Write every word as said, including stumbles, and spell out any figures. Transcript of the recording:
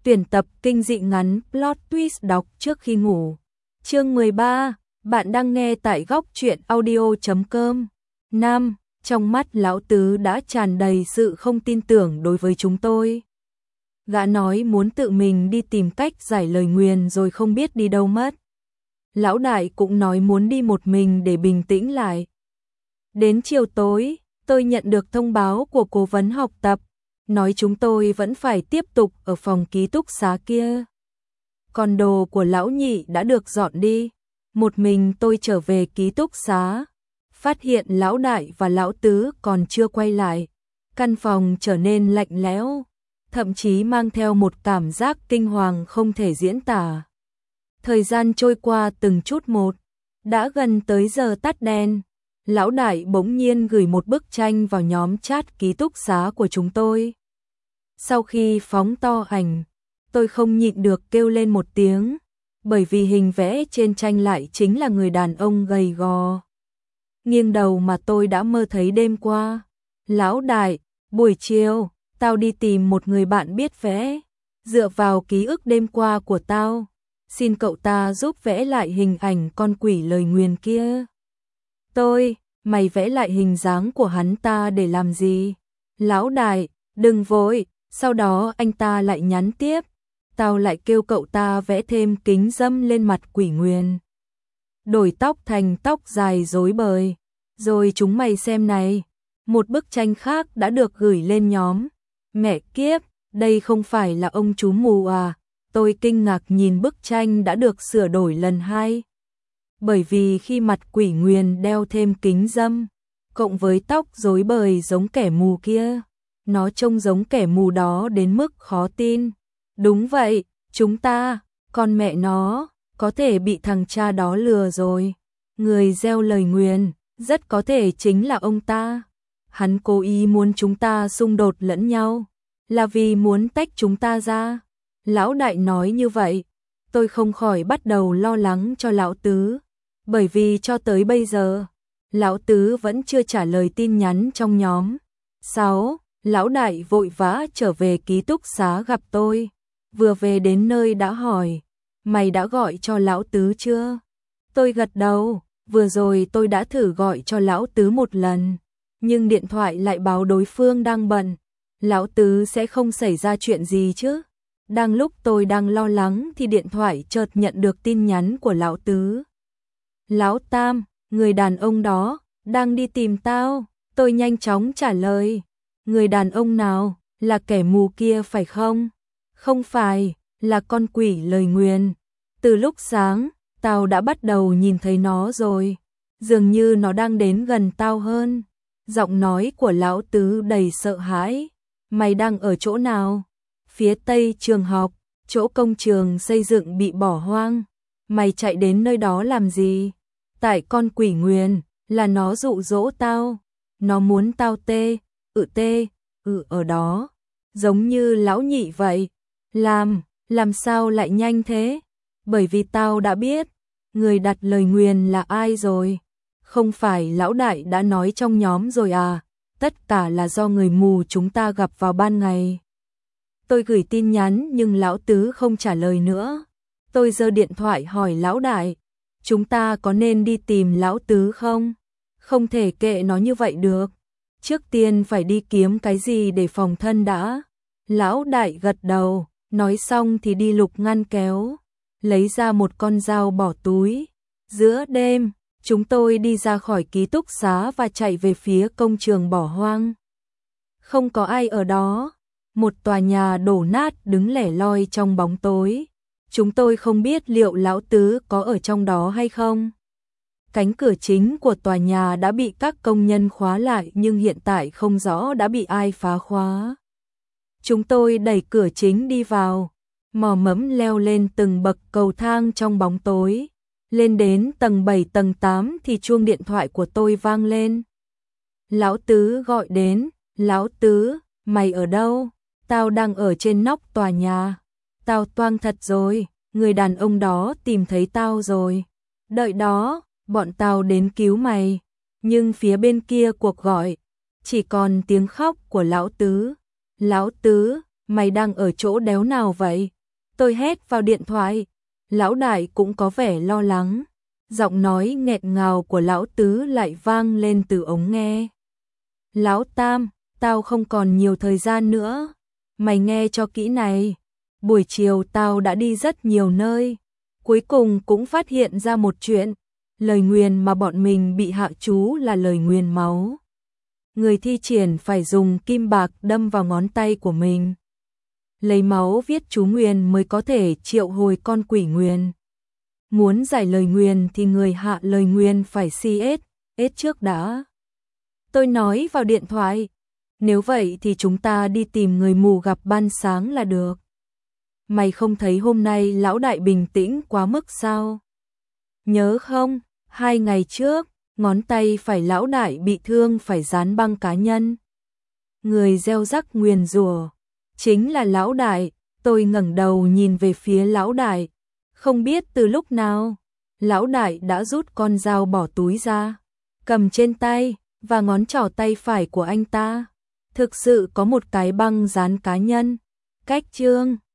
Tuyển tập kinh dị ngắn plot twist đọc trước khi ngủ. Chương mười ba, bạn đang nghe tại góc truyện audio chấm com. Nam, trong mắt lão tứ đã tràn đầy sự không tin tưởng đối với chúng tôi. Gã nói muốn tự mình đi tìm cách giải lời nguyền rồi không biết đi đâu mất. Lão đại cũng nói muốn đi một mình để bình tĩnh lại. Đến chiều tối, tôi nhận được thông báo của cố vấn học tập, nói chúng tôi vẫn phải tiếp tục ở phòng ký túc xá kia. Còn đồ của lão nhị đã được dọn đi. Một mình tôi trở về ký túc xá, phát hiện lão đại và lão tứ còn chưa quay lại. Căn phòng trở nên lạnh lẽo, thậm chí mang theo một cảm giác kinh hoàng không thể diễn tả. Thời gian trôi qua từng chút một, đã gần tới giờ tắt đèn. Lão đại bỗng nhiên gửi một bức tranh vào nhóm chat ký túc xá của chúng tôi. Sau khi phóng to ảnh, tôi không nhịn được kêu lên một tiếng, bởi vì hình vẽ trên tranh lại chính là người đàn ông gầy gò, nghiêng đầu mà tôi đã mơ thấy đêm qua. Lão đại, buổi chiều, tao đi tìm một người bạn biết vẽ, dựa vào ký ức đêm qua của tao, xin cậu ta giúp vẽ lại hình ảnh con quỷ lời nguyền kia. Tôi, mày vẽ lại hình dáng của hắn ta để làm gì? Lão đại, đừng vội. Sau đó anh ta lại nhắn tiếp, tao lại kêu cậu ta vẽ thêm kính dâm lên mặt quỷ nguyền, đổi tóc thành tóc dài rối bời. Rồi chúng mày xem này, một bức tranh khác đã được gửi lên nhóm. Mẹ kiếp, đây không phải là ông chú mù à? Tôi kinh ngạc nhìn bức tranh đã được sửa đổi lần hai. Bởi vì khi mặt quỷ nguyền đeo thêm kính dâm, cộng với tóc rối bời giống kẻ mù kia, nó trông giống kẻ mù đó đến mức khó tin. Đúng vậy, chúng ta, con mẹ nó, có thể bị thằng cha đó lừa rồi. Người gieo lời nguyền, rất có thể chính là ông ta. Hắn cố ý muốn chúng ta xung đột lẫn nhau, là vì muốn tách chúng ta ra. Lão đại nói như vậy, tôi không khỏi bắt đầu lo lắng cho lão tứ, bởi vì cho tới bây giờ, lão tứ vẫn chưa trả lời tin nhắn trong nhóm. sáu. Lão đại vội vã trở về ký túc xá gặp tôi, vừa về đến nơi đã hỏi, mày đã gọi cho lão tứ chưa? Tôi gật đầu, vừa rồi tôi đã thử gọi cho lão tứ một lần, nhưng điện thoại lại báo đối phương đang bận. Lão tứ sẽ không xảy ra chuyện gì chứ? Đang lúc tôi đang lo lắng thì điện thoại chợt nhận được tin nhắn của lão tứ. Lão Tam, người đàn ông đó, đang đi tìm tao. Tôi nhanh chóng trả lời. Người đàn ông nào? Là kẻ mù kia phải không? Không phải, là con quỷ lời nguyền. Từ lúc sáng, tao đã bắt đầu nhìn thấy nó rồi. Dường như nó đang đến gần tao hơn. Giọng nói của lão tứ đầy sợ hãi. Mày đang ở chỗ nào? Phía tây trường học, chỗ công trường xây dựng bị bỏ hoang. Mày chạy đến nơi đó làm gì? Tại con quỷ nguyền, là nó dụ dỗ tao. Nó muốn tao tê, ừ tê, ừ ở đó. Giống như lão nhị vậy. Làm, làm sao lại nhanh thế? Bởi vì tao đã biết, người đặt lời nguyền là ai rồi. Không phải lão đại đã nói trong nhóm rồi à? Tất cả là do người mù chúng ta gặp vào ban ngày. Tôi gửi tin nhắn nhưng lão tứ không trả lời nữa. Tôi giơ điện thoại hỏi lão đại, chúng ta có nên đi tìm lão tứ không? Không thể kệ nó như vậy được. Trước tiên phải đi kiếm cái gì để phòng thân đã. Lão đại gật đầu, nói xong thì đi lục ngăn kéo, lấy ra một con dao bỏ túi. Giữa đêm, chúng tôi đi ra khỏi ký túc xá và chạy về phía công trường bỏ hoang. Không có ai ở đó. Một tòa nhà đổ nát đứng lẻ loi trong bóng tối. Chúng tôi không biết liệu lão tứ có ở trong đó hay không. Cánh cửa chính của tòa nhà đã bị các công nhân khóa lại nhưng hiện tại không rõ đã bị ai phá khóa. Chúng tôi đẩy cửa chính đi vào, mò mẫm leo lên từng bậc cầu thang trong bóng tối. Lên đến tầng bảy tầng tám thì chuông điện thoại của tôi vang lên. Lão tứ gọi đến, lão tứ, mày ở đâu? Tao đang ở trên nóc tòa nhà. Tao toang thật rồi, người đàn ông đó tìm thấy tao rồi. Đợi đó, bọn tao đến cứu mày. Nhưng phía bên kia cuộc gọi, chỉ còn tiếng khóc của lão tứ. Lão tứ, mày đang ở chỗ đéo nào vậy? Tôi hét vào điện thoại. Lão đại cũng có vẻ lo lắng. Giọng nói nghẹn ngào của lão tứ lại vang lên từ ống nghe. Lão tam, tao không còn nhiều thời gian nữa. Mày nghe cho kỹ này. Buổi chiều tao đã đi rất nhiều nơi. Cuối cùng cũng phát hiện ra một chuyện. Lời nguyền mà bọn mình bị hạ chú là lời nguyền máu. Người thi triển phải dùng kim bạc đâm vào ngón tay của mình. Lấy máu viết chú nguyền mới có thể triệu hồi con quỷ nguyền. Muốn giải lời nguyền thì người hạ lời nguyền phải si ết, ết trước đã. Tôi nói vào điện thoại, nếu vậy thì chúng ta đi tìm người mù gặp ban sáng là được. Mày không thấy hôm nay lão đại bình tĩnh quá mức sao? Nhớ không, hai ngày trước, ngón tay phải lão đại bị thương phải dán băng cá nhân. Người gieo rắc nguyền rủa chính là lão đại. Tôi ngẩng đầu nhìn về phía lão đại. Không biết từ lúc nào, lão đại đã rút con dao bỏ túi ra, cầm trên tay, và ngón trỏ tay phải của anh ta thực sự có một cái băng dán cá nhân. Cách chương